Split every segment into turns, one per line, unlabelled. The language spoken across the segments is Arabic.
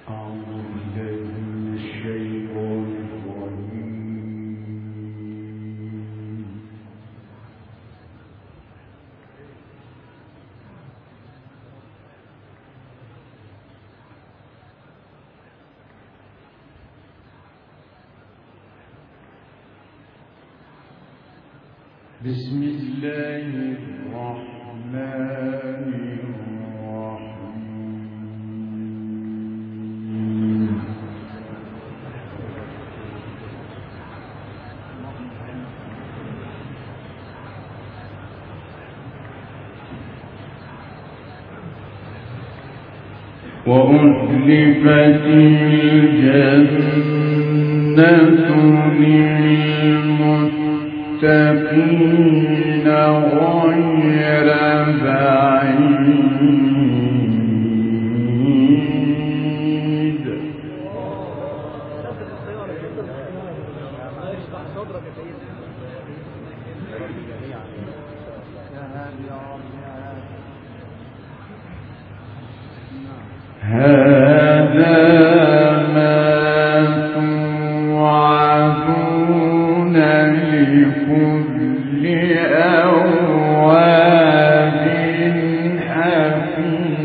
بسم الله الرحمن الرحيم. وأزلفت الجنة للمتقين غير بعيد. هذا ما توعدون لكل أواب حفيظ.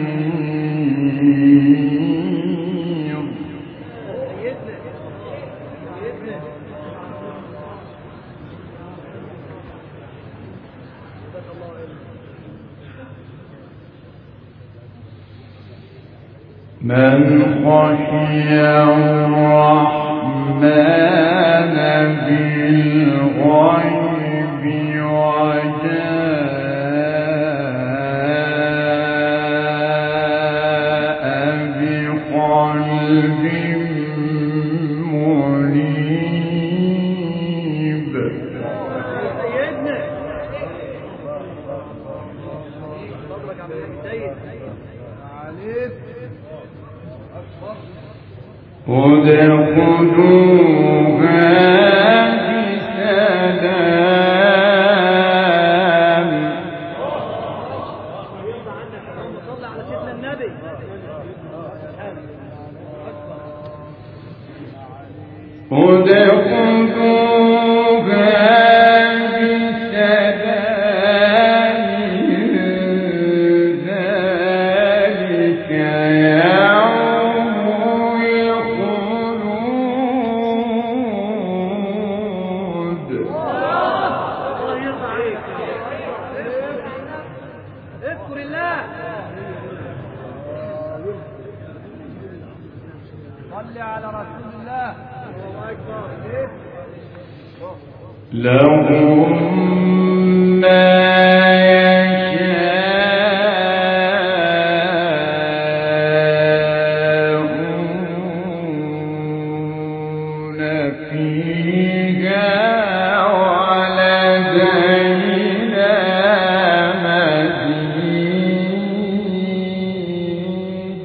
من خشي الرحمن بالغيب وجاء بقلب منيب. ادخلوها بسلام. لهم ما يشاءون فيها ولدينا مزيد.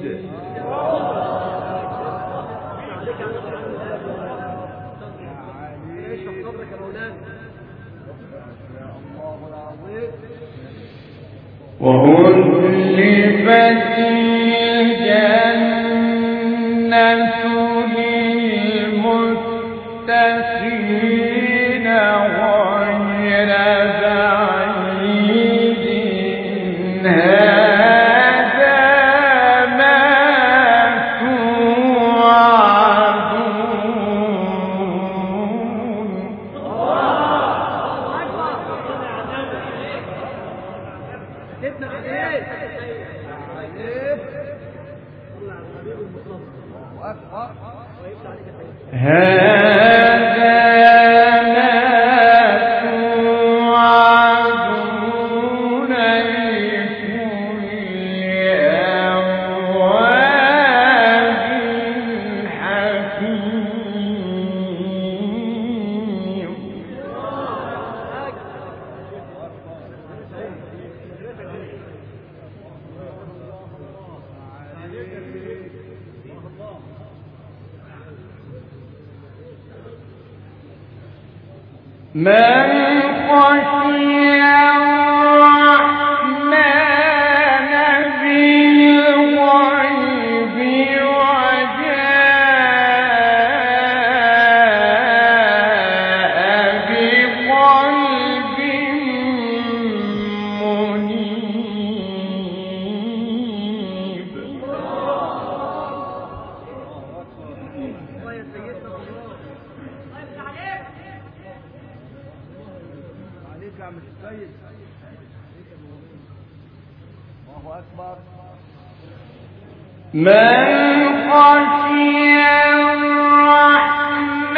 وأزلفت الجنة للمتقين غير بعيد. هذا ما توعدون. هذا ما توعدون لكل أواب حفيظ. من خشي الرحمن بالغيب وجاء من خشي الرحمن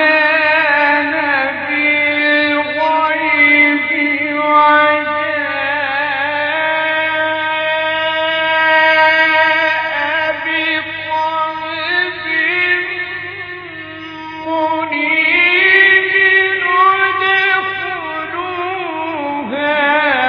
بالغيب وجاء بقلب منيب ادخلوها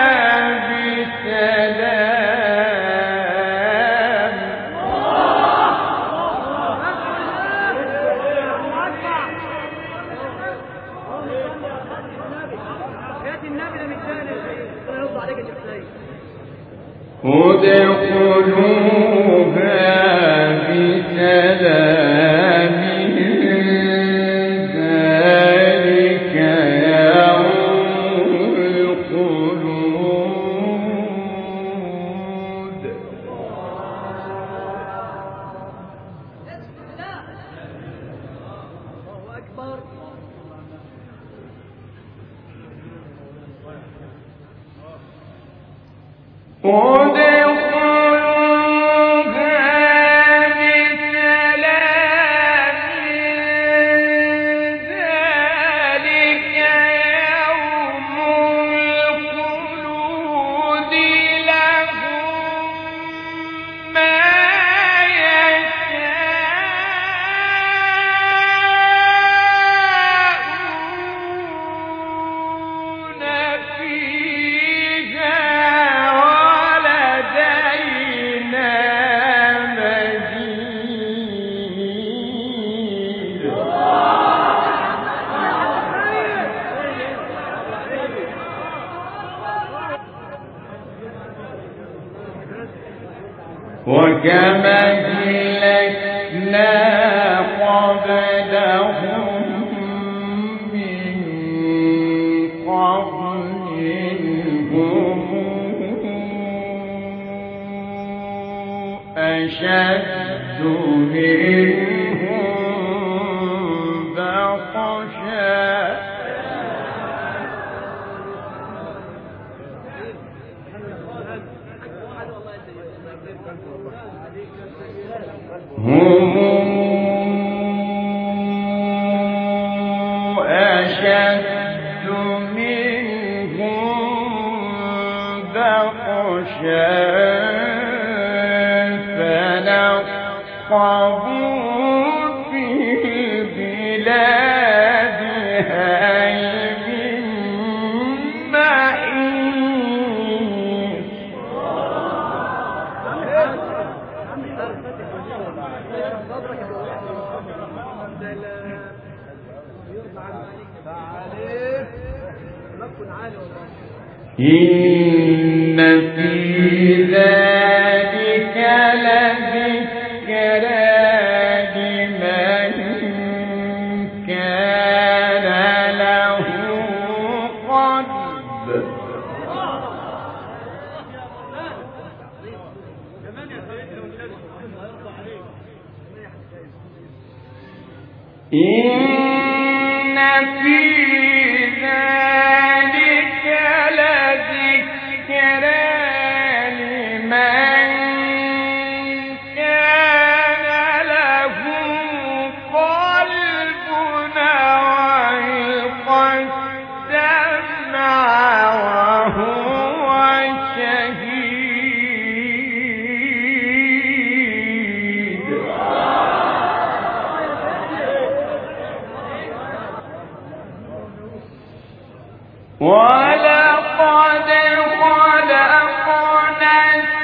بسلام ذلك يوم الخلود. وكما أهلكنا قبلهم من قرن هم أشد منهم بطشا هم أشد منهم بطشا فنقبوا في البلاد هل من محيص. إن في ذلك لذكرى لمن كان له قلب. إن في ذلك لذكرى لمن كان له قلب وألقى السمع وهو شهيد. ولقد خلقنا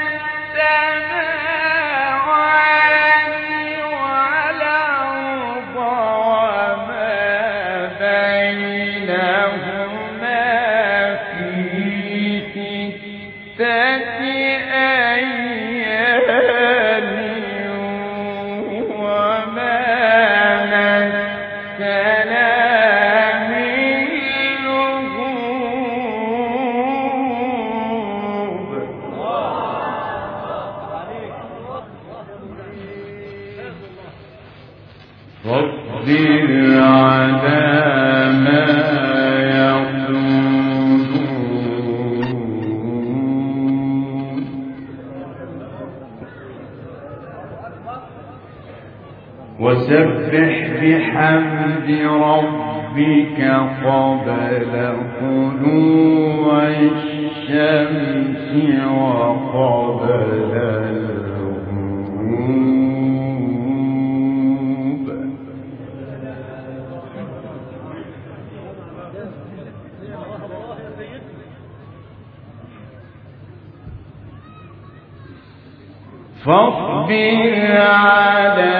السماوات والأرض وما بينهما في ستة أيام وما مسنا واصبر على ما يقولون وسبح بحمد ربك قبل طلوع الشمس وقبل الغروب. فاصبر على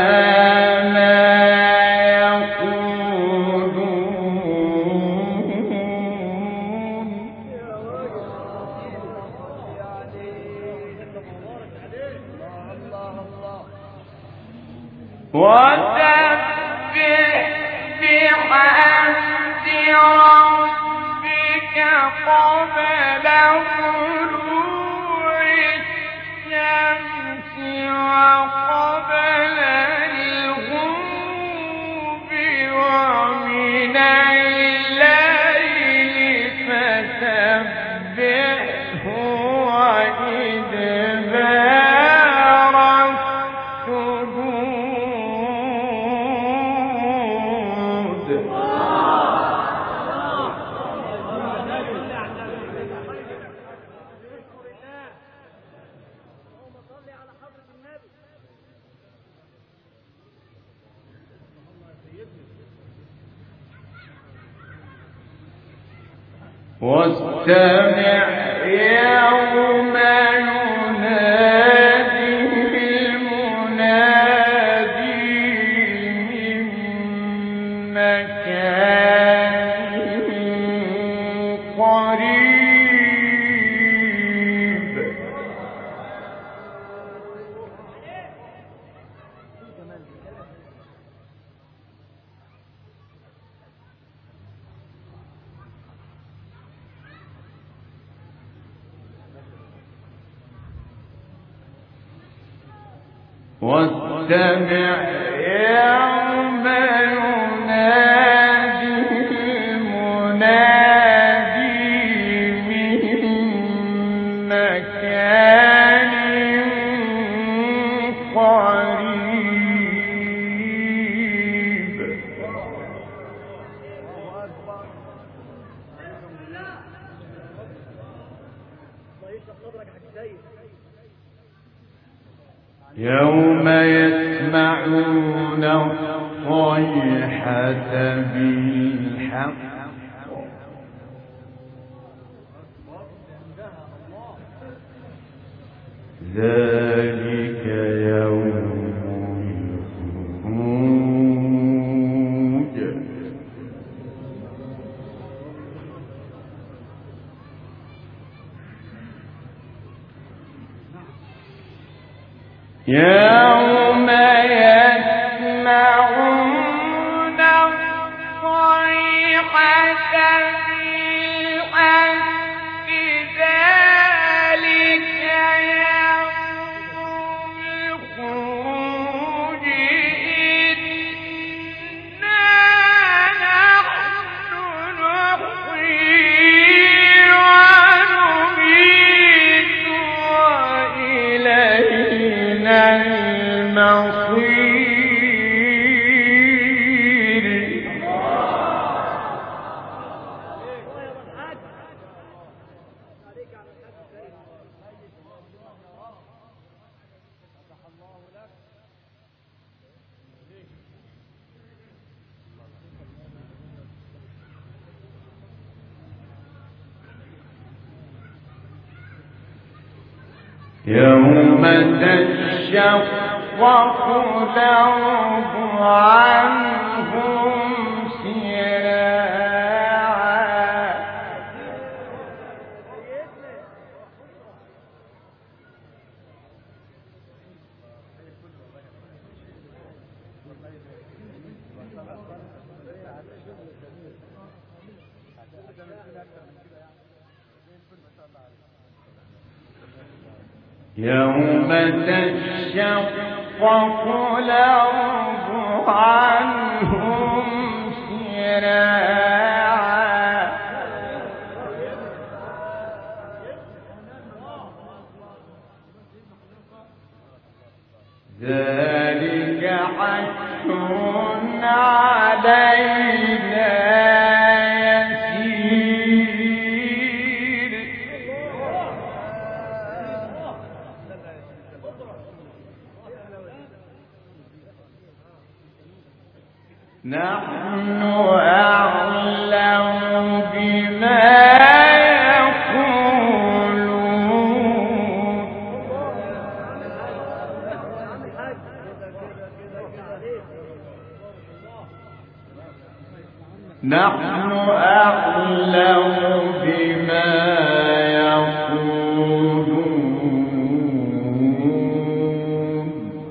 وسبح بحمد ربك قبل طلوع الشمس وقبل الغروب ومن الليل فسبحه وإدبار واستمع يوم ينادي المنادي من مكان قريب. واستمع يوم ينادي المنادي من مكان قريب. يوم يسمعون الصيحة بالحق ذلك يوم الخروج. يوم يسمعون الصيحة بالحق ذلك يوم الخروج. إنا نحن نحيي ونميت وإلينا المصير. يوم تشقق الأرض عنهم سراعا. يوم تشقق الأرض عنهم سراعا. ذلك حتى علينا يسير نحن أعلم بما نحن أعلم بما يقولون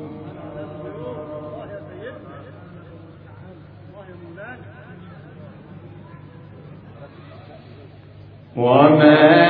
وما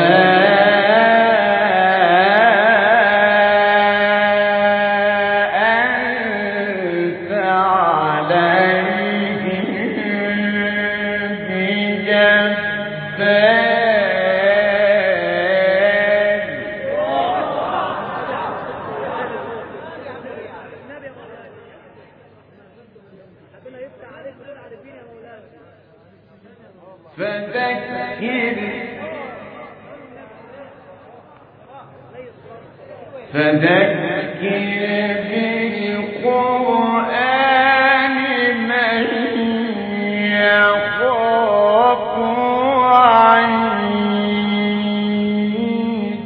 فذكر بالقرآن من يخاف وعيد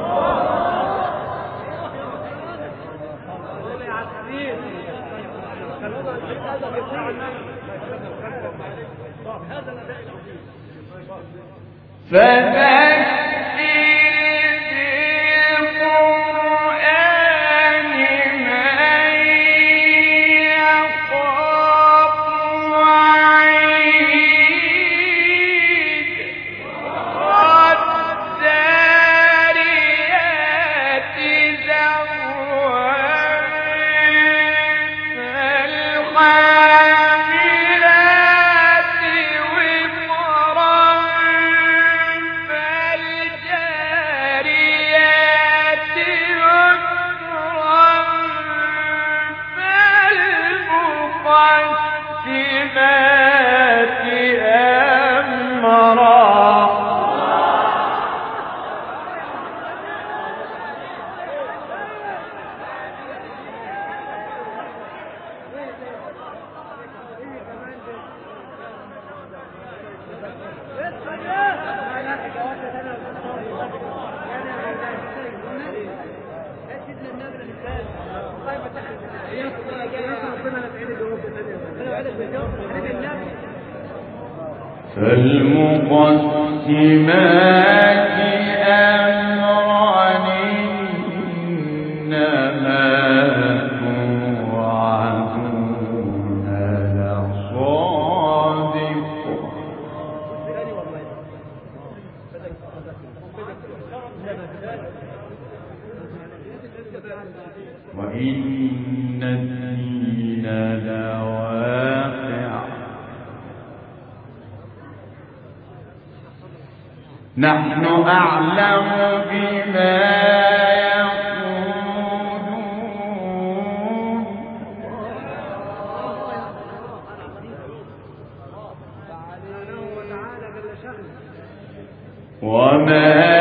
فالمقسمات أمرا إنما توعدون لصادق وإن الدين لواقع نحن أعلم بما يقولون وما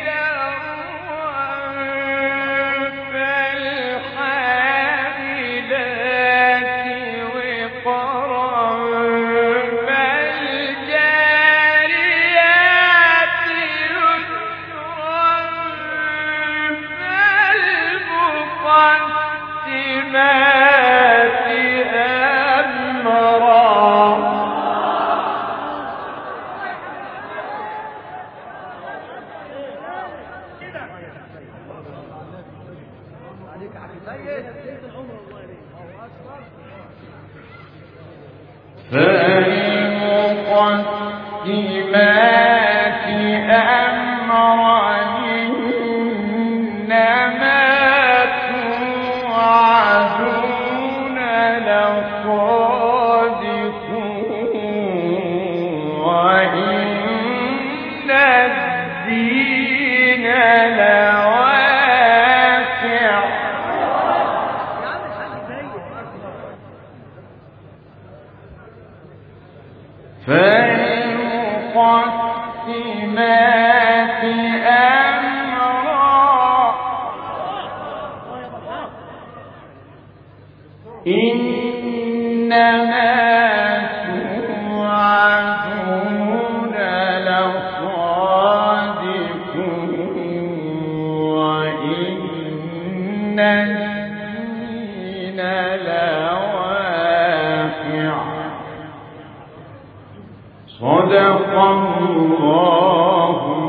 فالحاملات فالمقدمات أمرا إنما توعدون لصادق وإن الدين لواقع. فالمقدمات أمرا إنما توعدون لصادق وإن الدين لواقع. صدق الله